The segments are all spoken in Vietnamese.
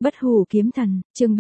Bất hủ kiếm thần, chương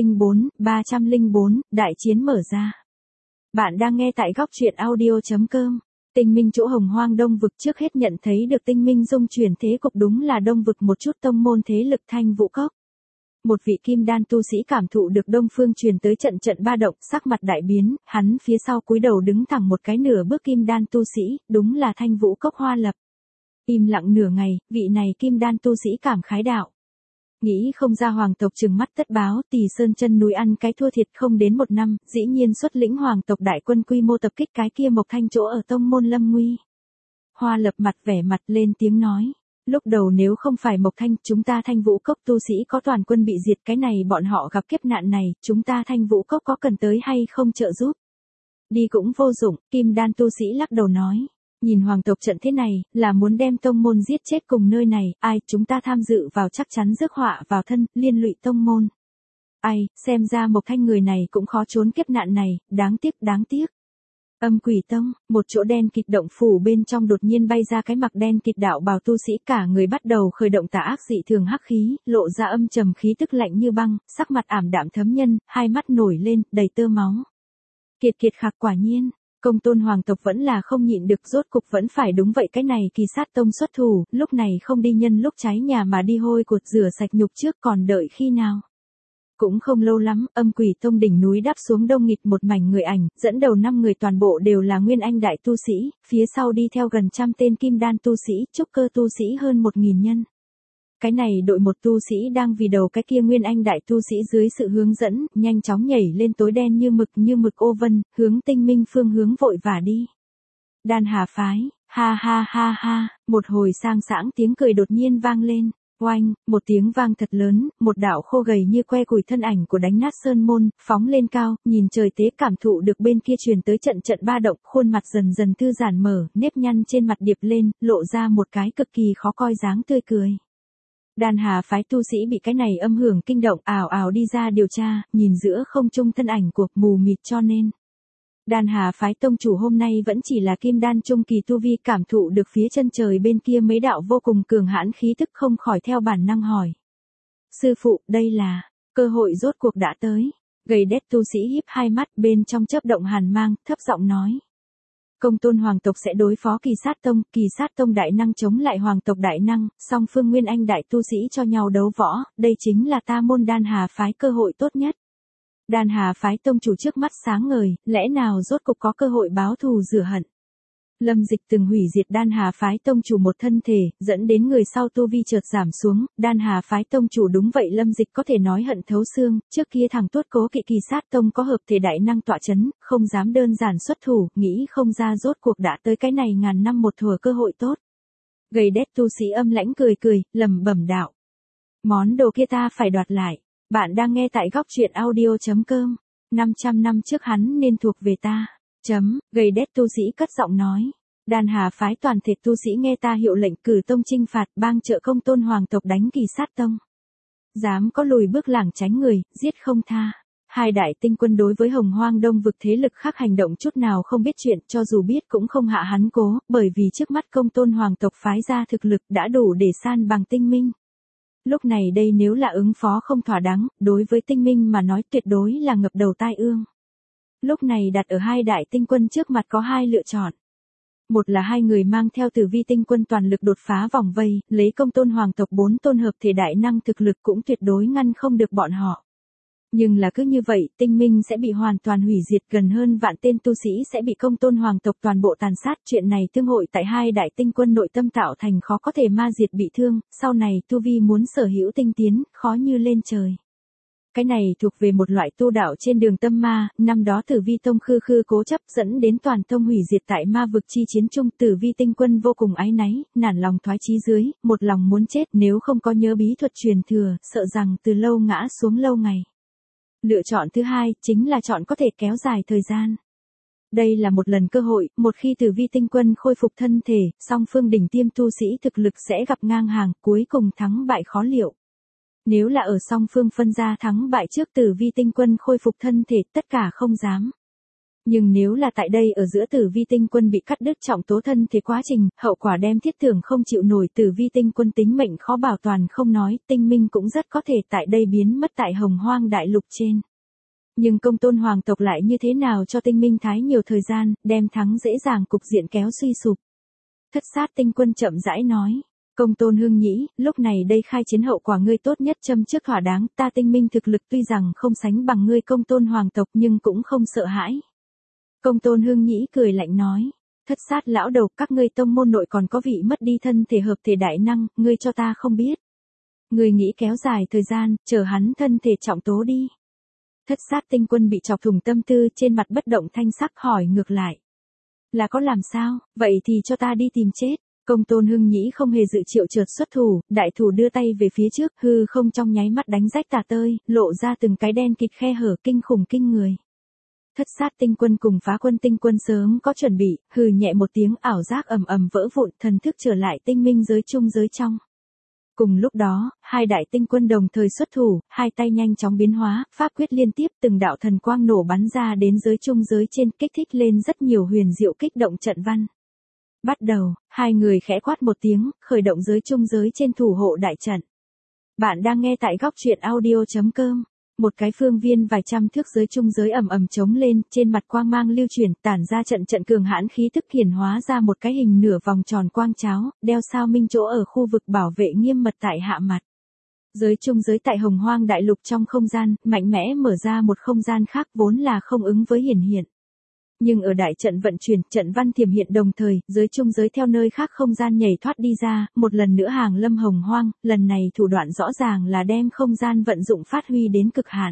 304, đại chiến mở ra. Bạn đang nghe tại góc truyện audio.com. Tinh Minh chỗ Hồng Hoang Đông vực trước hết nhận thấy được Tinh Minh dung chuyển thế cục đúng là Đông vực một chút tông môn thế lực Thanh Vũ Cốc. Một vị kim đan tu sĩ cảm thụ được Đông Phương truyền tới trận trận ba động, sắc mặt đại biến, hắn phía sau cúi đầu đứng thẳng một cái nửa bước kim đan tu sĩ, đúng là Thanh Vũ Cốc Hoa Lập. Im lặng nửa ngày, vị này kim đan tu sĩ cảm khái đạo. Nghĩ không ra hoàng tộc trừng mắt tất báo, Tỳ Sơn chân núi ăn cái thua thiệt không đến một năm, dĩ nhiên xuất lĩnh hoàng tộc đại quân quy mô tập kích cái kia Mộc Thanh chỗ ở tông môn Lâm Nguy. Hoa Lập mặt vẻ mặt lên tiếng nói, lúc đầu nếu không phải Mộc Thanh, chúng ta Thanh Vũ Cốc tu sĩ có toàn quân bị diệt, cái này bọn họ gặp kiếp nạn này, chúng ta Thanh Vũ Cốc có cần tới hay không trợ giúp? Đi cũng vô dụng, kim đan tu sĩ lắc đầu nói. Nhìn hoàng tộc trận thế này, là muốn đem tông môn giết chết cùng nơi này, ai chúng ta tham dự vào chắc chắn rước họa vào thân, liên lụy tông môn. Ai, xem ra Mộc Thanh người này cũng khó trốn kiếp nạn này, đáng tiếc. Âm Quỷ Tông, một chỗ đen kịt động phủ bên trong đột nhiên bay ra cái mặc đen kịt đạo bào tu sĩ, cả người bắt đầu khởi động tà ác dị thường hắc khí, lộ ra âm trầm khí tức lạnh như băng, sắc mặt ảm đạm thấm nhân, hai mắt nổi lên, đầy tơ máu. Kiệt khạc quả nhiên. Công tôn hoàng tộc vẫn là không nhịn được, rốt cục vẫn phải đúng vậy, cái này Kỳ Sát Tông xuất thủ, lúc này không đi nhân lúc cháy nhà mà đi hôi cột rửa sạch nhục trước, còn đợi khi nào. Cũng không lâu lắm, Âm Quỷ Tông đỉnh núi đáp xuống đông nghịt một mảnh người ảnh, dẫn đầu 5 người toàn bộ đều là nguyên anh đại tu sĩ, phía sau đi theo gần 100 tên kim đan tu sĩ, trúc cơ tu sĩ hơn 1000 nhân. Cái này đội một tu sĩ đang vì đầu cái kia nguyên anh đại tu sĩ dưới sự hướng dẫn, nhanh chóng nhảy lên tối đen như mực ô vân, hướng Tinh Minh phương hướng vội vã đi. Đan Hà phái, ha, một hồi sang sảng tiếng cười đột nhiên vang lên. Oanh, một tiếng vang thật lớn, một đạo khô gầy như que củi thân ảnh của đánh nát sơn môn, phóng lên cao, nhìn trời tế, cảm thụ được bên kia truyền tới trận ba động, khuôn mặt dần dần thư giãn mở, nếp nhăn trên mặt điệp lên, lộ ra một cái cực kỳ khó coi dáng tươi cười. Đan Hà phái tu sĩ bị cái này âm hưởng kinh động, ảo đi ra điều tra, nhìn giữa không trung thân ảnh của mù mịt, cho nên Đan Hà phái tông chủ hôm nay vẫn chỉ là kim đan trung kỳ tu vi, cảm thụ được phía chân trời bên kia mấy đạo vô cùng cường hãn khí tức, không khỏi theo bản năng hỏi. Sư phụ, đây là, cơ hội rốt cuộc đã tới. Gầy đét tu sĩ híp hai mắt, bên trong chớp động hàn mang, thấp giọng nói. Công tôn hoàng tộc sẽ đối phó Kỳ Sát Tông đại năng chống lại hoàng tộc đại năng, song phương nguyên anh đại tu sĩ cho nhau đấu võ, đây chính là ta môn Đan Hà phái cơ hội tốt nhất. Đan Hà phái tông chủ trước mắt sáng ngời, lẽ nào rốt cục có cơ hội báo thù rửa hận. Lâm Dịch từng hủy diệt Đan Hà phái tông chủ một thân thể, dẫn đến người sau tu vi chợt giảm xuống, Đan Hà phái tông chủ đúng vậy, Lâm Dịch có thể nói hận thấu xương, trước kia thằng tuốt cố kỵ Kỳ Sát Tông có hợp thể đại năng tọa chấn, không dám đơn giản xuất thủ, nghĩ không ra rốt cuộc đã tới cái này ngàn năm một thủa cơ hội tốt. Gầy đét tu sĩ âm lãnh cười, lẩm bẩm đạo. Món đồ kia ta phải đoạt lại. Bạn đang nghe tại góc truyện audio.com. 500 năm trước hắn nên thuộc về ta. Gầy đét tu sĩ cất giọng nói. Đan Hà phái toàn thể tu sĩ nghe ta hiệu lệnh, cử tông chinh phạt, bang trợ công tôn hoàng tộc đánh Kỳ Sát Tông. Dám có lùi bước lảng tránh người, giết không tha. Hai đại tinh quân đối với Hồng Hoang Đông vực thế lực khác hành động chút nào không biết chuyện, cho dù biết cũng không hạ hắn cố, bởi vì trước mắt công tôn hoàng tộc phái ra thực lực đã đủ để san bằng Tinh Minh. Lúc này đây nếu là ứng phó không thỏa đáng, đối với Tinh Minh mà nói tuyệt đối là ngập đầu tai ương. Lúc này đặt ở hai đại tinh quân trước mặt có hai lựa chọn. Một là hai người mang theo Tử Vi tinh quân toàn lực đột phá vòng vây, lấy công tôn hoàng tộc 4 tôn hợp thể đại năng thực lực cũng tuyệt đối ngăn không được bọn họ. Nhưng là cứ như vậy, Tinh Minh sẽ bị hoàn toàn hủy diệt, gần hơn vạn tên tu sĩ sẽ bị công tôn hoàng tộc toàn bộ tàn sát, chuyện này tương hội tại hai đại tinh quân nội tâm tạo thành khó có thể ma diệt bị thương, sau này tu vi muốn sở hữu tinh tiến, khó như lên trời. Cái này thuộc về một loại tu đạo trên đường tâm ma, năm đó Tử Vi tông khư cố chấp dẫn đến toàn tông hủy diệt tại ma vực chi chiến chung, Tử Vi tinh quân vô cùng áy náy, nản lòng thoái chí dưới, một lòng muốn chết, nếu không có nhớ bí thuật truyền thừa, sợ rằng từ lâu ngã xuống lâu ngày. Lựa chọn thứ hai, chính là chọn có thể kéo dài thời gian. Đây là một lần cơ hội, một khi Tử Vi tinh quân khôi phục thân thể, song phương đỉnh tiêm tu sĩ thực lực sẽ gặp ngang hàng, cuối cùng thắng bại khó liệu. Nếu là ở song phương phân ra thắng bại trước Tử Vi tinh quân khôi phục thân thể, tất cả không dám. Nhưng nếu là tại đây ở giữa Tử Vi tinh quân bị cắt đứt trọng tố thân thì quá trình, hậu quả đem thiết tưởng không chịu nổi. Tử Vi tinh quân tính mệnh khó bảo toàn không nói, tinh minh cũng rất có thể tại đây biến mất tại Hồng Hoang đại lục trên. Nhưng Công Tôn hoàng tộc lại như thế nào cho tinh minh thái nhiều thời gian, đem thắng dễ dàng cục diện kéo suy sụp. Thất sát tinh quân chậm rãi nói. Công Tôn Hưng Nhĩ, lúc này đây khai chiến hậu quả ngươi tốt nhất châm trước thỏa đáng, ta tinh minh thực lực tuy rằng không sánh bằng ngươi Công Tôn hoàng tộc nhưng cũng không sợ hãi. Công Tôn Hưng Nhĩ cười lạnh nói. Thất sát lão đầu, các ngươi tông môn nội còn có vị mất đi thân thể hợp thể đại năng, ngươi cho ta không biết. Ngươi nghĩ kéo dài thời gian, chờ hắn thân thể trọng tố đi. Thất sát tinh quân bị chọc thủng tâm tư, trên mặt bất động thanh sắc hỏi ngược lại. Là có làm sao, vậy thì cho ta đi tìm chết. Công Tôn Hưng Nhĩ không hề dự triệu chợt xuất thủ, đại thủ đưa tay về phía trước, hư không trong nháy mắt đánh rách tả tơi, lộ ra từng cái đen kịt khe hở kinh khủng kinh người. Thất sát tinh quân cùng Phá Quân tinh quân sớm có chuẩn bị, hừ nhẹ một tiếng, ảo giác ầm ầm vỡ vụn, thần thức trở lại tinh minh giới chung giới trong. Cùng lúc đó, hai đại tinh quân đồng thời xuất thủ, hai tay nhanh chóng biến hóa, pháp quyết liên tiếp, từng đạo thần quang nổ bắn ra đến giới chung giới trên, kích thích lên rất nhiều huyền diệu kích động trận văn. Bắt đầu, hai người khẽ quát một tiếng, khởi động giới chung giới trên thủ hộ đại trận. Bạn đang nghe tại góc truyện audio.com. Một cái phương viên vài trăm thước giới chung giới ầm ầm chống lên, trên mặt quang mang lưu chuyển, tản ra trận trận cường hãn khí tức, hiển hóa ra một cái hình nửa vòng tròn quang cháo, đeo sao minh chỗ ở khu vực bảo vệ nghiêm mật tại hạ mặt. Giới chung giới tại Hồng Hoang đại lục trong không gian, mạnh mẽ mở ra một không gian khác vốn là không ứng với hiển hiện. Nhưng ở đại trận vận chuyển, trận văn thiểm hiện đồng thời, giới chung giới theo nơi khác không gian nhảy thoát đi ra, một lần nữa hàng lâm Hồng Hoang, lần này thủ đoạn rõ ràng là đem không gian vận dụng phát huy đến cực hạn.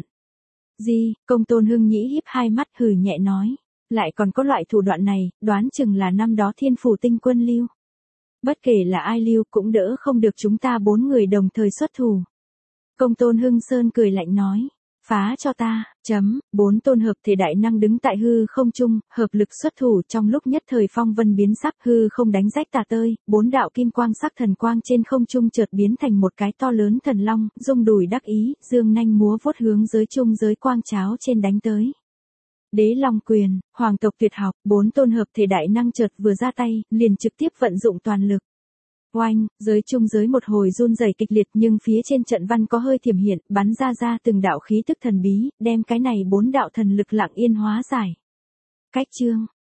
Công Tôn Hưng Nhĩ híp hai mắt hừ nhẹ nói, lại còn có loại thủ đoạn này, đoán chừng là năm đó Thiên Phủ tinh quân lưu. Bất kể là ai lưu cũng đỡ không được chúng ta 4 người đồng thời xuất thủ. Công Tôn Hưng Sơn cười lạnh nói. Phá cho ta, 4 tôn hợp thể đại năng đứng tại hư không trung, hợp lực xuất thủ, trong lúc nhất thời phong vân biến sắc, hư không đánh rách tả tơi, 4 đạo kim quang sắc thần quang trên không trung chợt biến thành một cái to lớn thần long, rung đùi đắc ý, dương nanh múa vuốt hướng giới chung giới quang cháo trên đánh tới. Đế Long Quyền, hoàng tộc tuyệt học, 4 tôn hợp thể đại năng chợt vừa ra tay, liền trực tiếp vận dụng toàn lực. Oanh, giới chung giới một hồi run rẩy kịch liệt, nhưng phía trên trận văn có hơi thiểm hiện, bắn ra từng đạo khí tức thần bí, đem cái này 4 đạo thần lực lặng yên hóa giải. Cách chương,